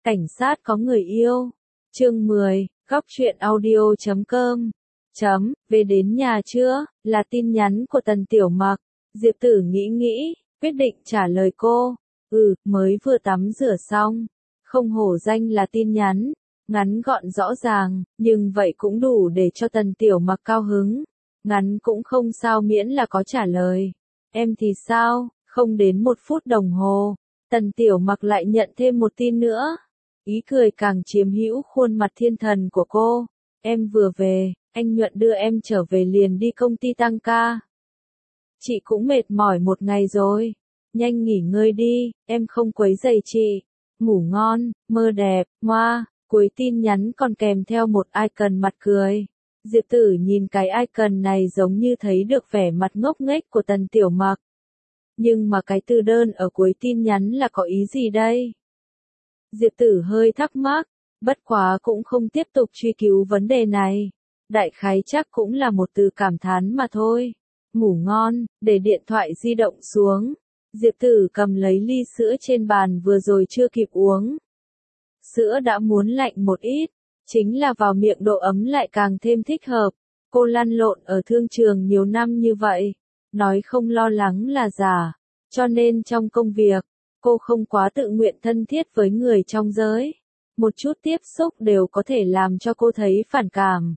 Cảnh sát có người yêu. Chương 10, góc truyện audio.com. Về đến nhà chưa? Là tin nhắn của Tần Tiểu Mặc. Diệp Tử nghĩ, quyết định trả lời cô. Mới vừa tắm rửa xong. Không hổ danh là tin nhắn. Ngắn gọn rõ ràng, nhưng vậy cũng đủ để cho Tần Tiểu Mặc cao hứng. Ngắn cũng không sao miễn là có trả lời. Em thì sao? Không đến 1 phút đồng hồ. Tần Tiểu Mặc lại nhận thêm một tin nữa. Ý cười càng chiếm hữu khuôn mặt thiên thần của cô. Em vừa về, anh Nhuận đưa em trở về liền đi công ty tăng ca. Chị cũng mệt mỏi một ngày rồi. Nhanh nghỉ ngơi đi, em không quấy rầy chị. Ngủ ngon, mơ đẹp, ngoa. Cuối tin nhắn còn kèm theo một icon mặt cười. Diệp Tử nhìn cái icon này giống như thấy được vẻ mặt ngốc nghếch của Tần Tiểu Mặc. Nhưng mà cái từ đơn ở cuối tin nhắn là có ý gì đây? Diệp Tử hơi thắc mắc, bất quá cũng không tiếp tục truy cứu vấn đề này. Đại khái chắc cũng là một từ cảm thán mà thôi. Ngủ ngon, để điện thoại di động xuống. Diệp Tử cầm lấy ly sữa trên bàn vừa rồi chưa kịp uống. Sữa đã muốn lạnh một ít, chính là vào miệng độ ấm lại càng thêm thích hợp. Cô lăn lộn ở thương trường nhiều năm như vậy, nói không lo lắng là giả, cho nên trong công việc, cô không quá tự nguyện thân thiết với người trong giới. Một chút tiếp xúc đều có thể làm cho cô thấy phản cảm.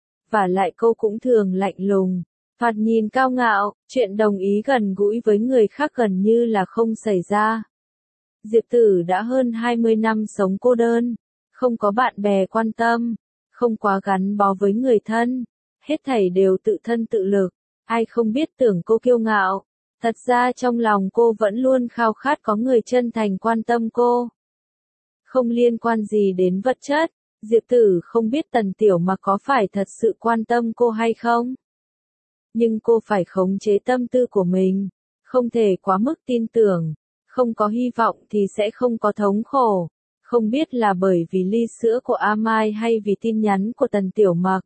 Và lại cô cũng thường lạnh lùng, thoạt nhìn cao ngạo, chuyện đồng ý gần gũi với người khác gần như là không xảy ra. Diệp Tử đã hơn 20 năm sống cô đơn, không có bạn bè quan tâm, không quá gắn bó với người thân, hết thảy đều tự thân tự lực, ai không biết tưởng cô kiêu ngạo. Thật ra trong lòng cô vẫn luôn khao khát có người chân thành quan tâm cô. Không liên quan gì đến vật chất, Diệp Tử không biết Tần Tiểu Mặc có phải thật sự quan tâm cô hay không. Nhưng cô phải khống chế tâm tư của mình, không thể quá mức tin tưởng, không có hy vọng thì sẽ không có thống khổ. Không biết là bởi vì ly sữa của A Mai hay vì tin nhắn của Tần Tiểu Mặc.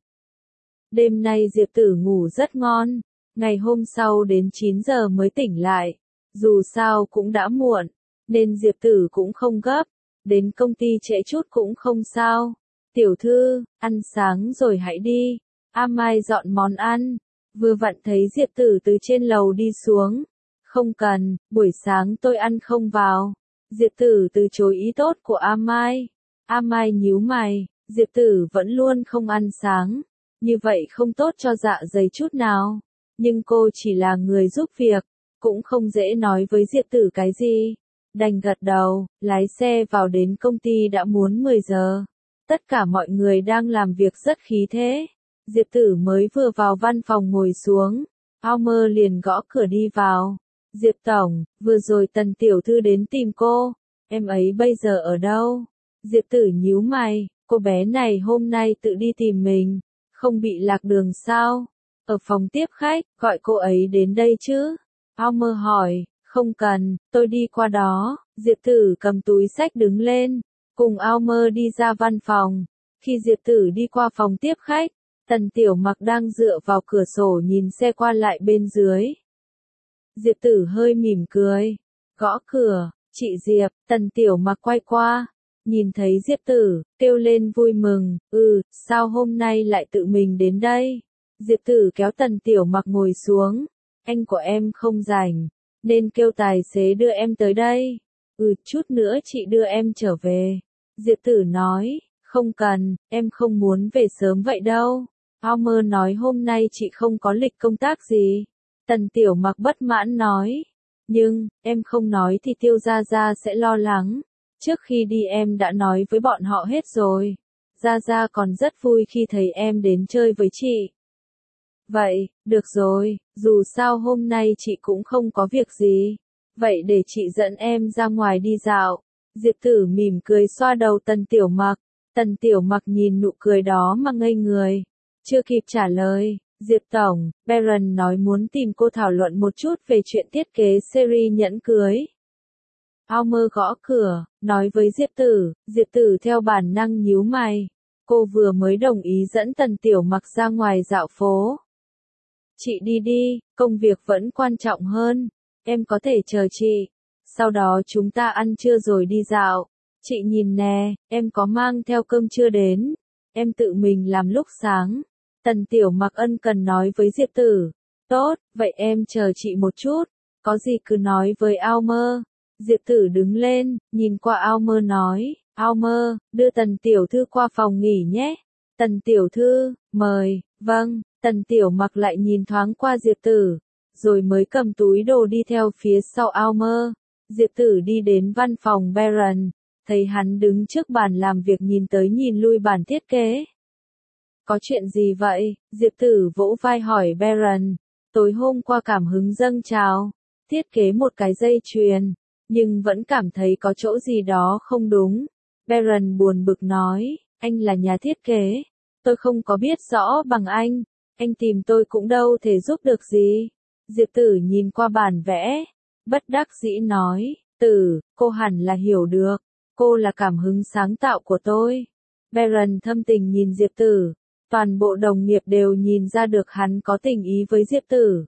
Đêm nay Diệp Tử ngủ rất ngon. Ngày hôm sau đến 9 giờ mới tỉnh lại. Dù sao cũng đã muộn, nên Diệp Tử cũng không gấp. Đến công ty trễ chút cũng không sao. Tiểu thư, ăn sáng rồi hãy đi. A Mai dọn món ăn. Vừa vặn thấy Diệp Tử từ trên lầu đi xuống. Không cần, buổi sáng tôi ăn không vào. Diệp Tử từ chối ý tốt của A Mai. A Mai nhíu mày, Diệp Tử vẫn luôn không ăn sáng. Như vậy không tốt cho dạ dày chút nào. Nhưng cô chỉ là người giúp việc, cũng không dễ nói với Diệp Tử cái gì. Đành gật đầu, lái xe vào đến công ty đã muốn 10 giờ. Tất cả mọi người đang làm việc rất khí thế. Diệp Tử mới vừa vào văn phòng ngồi xuống. Almer liền gõ cửa đi vào. Diệp Tổng, vừa rồi Tần Tiểu Thư đến tìm cô. Em ấy bây giờ ở đâu? Diệp Tử nhíu mày, cô bé này hôm nay tự đi tìm mình. Không bị lạc đường sao? Ở phòng tiếp khách, gọi cô ấy đến đây chứ? Almer hỏi, không cần, tôi đi qua đó. Diệp Tử cầm túi xách đứng lên, cùng Almer đi ra văn phòng. Khi Diệp Tử đi qua phòng tiếp khách, Tần Tiểu Mặc đang dựa vào cửa sổ nhìn xe qua lại bên dưới. Diệp Tử hơi mỉm cười, gõ cửa, chị Diệp. Tần Tiểu Mặc quay qua, nhìn thấy Diệp Tử, kêu lên vui mừng, sao hôm nay lại tự mình đến đây? Diệp Tử kéo Tần Tiểu Mặc ngồi xuống, anh của em không rảnh, nên kêu tài xế đưa em tới đây. Chút nữa chị đưa em trở về. Diệp Tử nói, không cần, em không muốn về sớm vậy đâu. Almer nói hôm nay chị không có lịch công tác gì. Tần Tiểu Mặc bất mãn nói, nhưng, em không nói thì Tiêu Gia Gia sẽ lo lắng. Trước khi đi em đã nói với bọn họ hết rồi. Gia Gia còn rất vui khi thấy em đến chơi với chị. Vậy, được rồi, dù sao hôm nay chị cũng không có việc gì. Vậy để chị dẫn em ra ngoài đi dạo. Diệp Tử mỉm cười xoa đầu Tần Tiểu Mặc. Tần Tiểu Mặc nhìn nụ cười đó mà ngây người. Chưa kịp trả lời, Diệp Tổng, Baron nói muốn tìm cô thảo luận một chút về chuyện thiết kế series nhẫn cưới. Almer gõ cửa, nói với Diệp Tử theo bản năng nhíu mày. Cô vừa mới đồng ý dẫn Tần Tiểu Mặc ra ngoài dạo phố. Chị đi đi, công việc vẫn quan trọng hơn. Em có thể chờ chị. Sau đó chúng ta ăn trưa rồi đi dạo. Chị nhìn nè, em có mang theo cơm trưa đến. Em tự mình làm lúc sáng. Tần Tiểu Mặc ân cần nói với Diệp Tử. Tốt, vậy em chờ chị một chút. Có gì cứ nói với Almer. Diệp Tử đứng lên, nhìn qua Almer nói. Almer, đưa Tần Tiểu Thư qua phòng nghỉ nhé. Tần Tiểu Thư, mời, vâng. Tần Tiểu Mặc lại nhìn thoáng qua Diệp Tử, rồi mới cầm túi đồ đi theo phía sau Almer. Diệp Tử đi đến văn phòng Baron, thấy hắn đứng trước bàn làm việc nhìn tới nhìn lui bản thiết kế. Có chuyện gì vậy? Diệp Tử vỗ vai hỏi Baron. Tối hôm qua cảm hứng dâng trào, thiết kế một cái dây chuyền, nhưng vẫn cảm thấy có chỗ gì đó không đúng. Baron buồn bực nói, anh là nhà thiết kế, tôi không có biết rõ bằng anh tìm tôi cũng đâu thể giúp được gì. Diệp Tử nhìn qua bản vẽ, bất đắc dĩ nói, Tử, cô hẳn là hiểu được, cô là cảm hứng sáng tạo của tôi. Baron thâm tình nhìn Diệp Tử, toàn bộ đồng nghiệp đều nhìn ra được hắn có tình ý với Diệp Tử.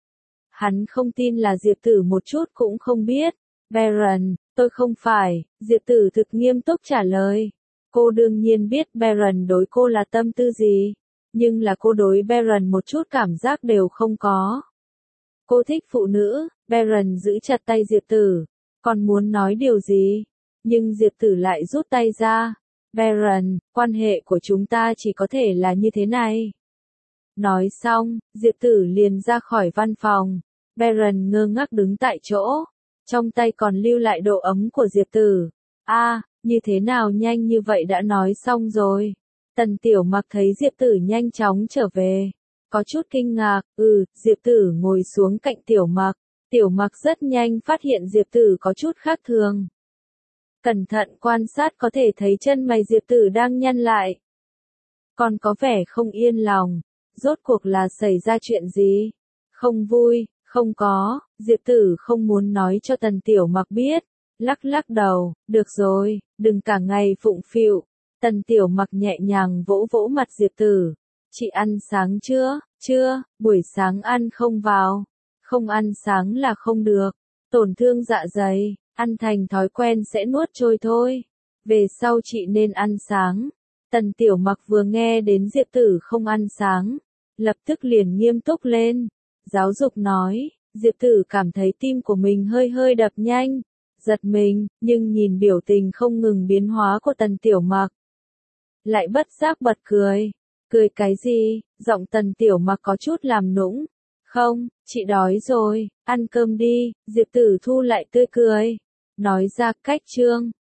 Hắn không tin là Diệp Tử một chút cũng không biết. Baron, tôi không phải, Diệp Tử thực nghiêm túc trả lời. Cô đương nhiên biết Baron đối cô là tâm tư gì, nhưng là cô đối Baron một chút cảm giác đều không có. Cô thích phụ nữ. Baron giữ chặt tay Diệp Tử, còn muốn nói điều gì, nhưng Diệp Tử lại rút tay ra. Baron, quan hệ của chúng ta chỉ có thể là như thế này. Nói xong, Diệp Tử liền ra khỏi văn phòng. Baron ngơ ngác đứng tại chỗ, trong tay còn lưu lại độ ấm của Diệp Tử. Như thế nào nhanh như vậy đã nói xong rồi. Tần Tiểu Mặc thấy Diệp Tử nhanh chóng trở về, có chút kinh ngạc. Diệp Tử ngồi xuống cạnh Tiểu Mặc. Tiểu Mặc rất nhanh phát hiện Diệp Tử có chút khác thường. Cẩn thận quan sát có thể thấy chân mày Diệp Tử đang nhăn lại, còn có vẻ không yên lòng. Rốt cuộc là xảy ra chuyện gì? Không vui? Không có. Diệp Tử không muốn nói cho Tần Tiểu Mặc biết, lắc lắc đầu. Được rồi, đừng cả ngày phụng phịu. Tần Tiểu Mặc nhẹ nhàng vỗ vỗ mặt Diệp Tử. Chị ăn sáng chưa? Chưa, buổi sáng ăn không vào. Không ăn sáng là không được. Tổn thương dạ dày, ăn thành thói quen sẽ nuốt trôi thôi. Về sau chị nên ăn sáng. Tần Tiểu Mặc vừa nghe đến Diệp Tử không ăn sáng, lập tức liền nghiêm túc lên. Giáo dục nói, Diệp Tử cảm thấy tim của mình hơi hơi đập nhanh, giật mình, nhưng nhìn biểu tình không ngừng biến hóa của Tần Tiểu Mặc, lại bất giác bật cười. Cười cái gì? Giọng Tần Tiểu Mặc có chút làm nũng. Không, chị đói rồi, ăn cơm đi. Diệp Tử thu lại tươi cười, nói ra cách chương.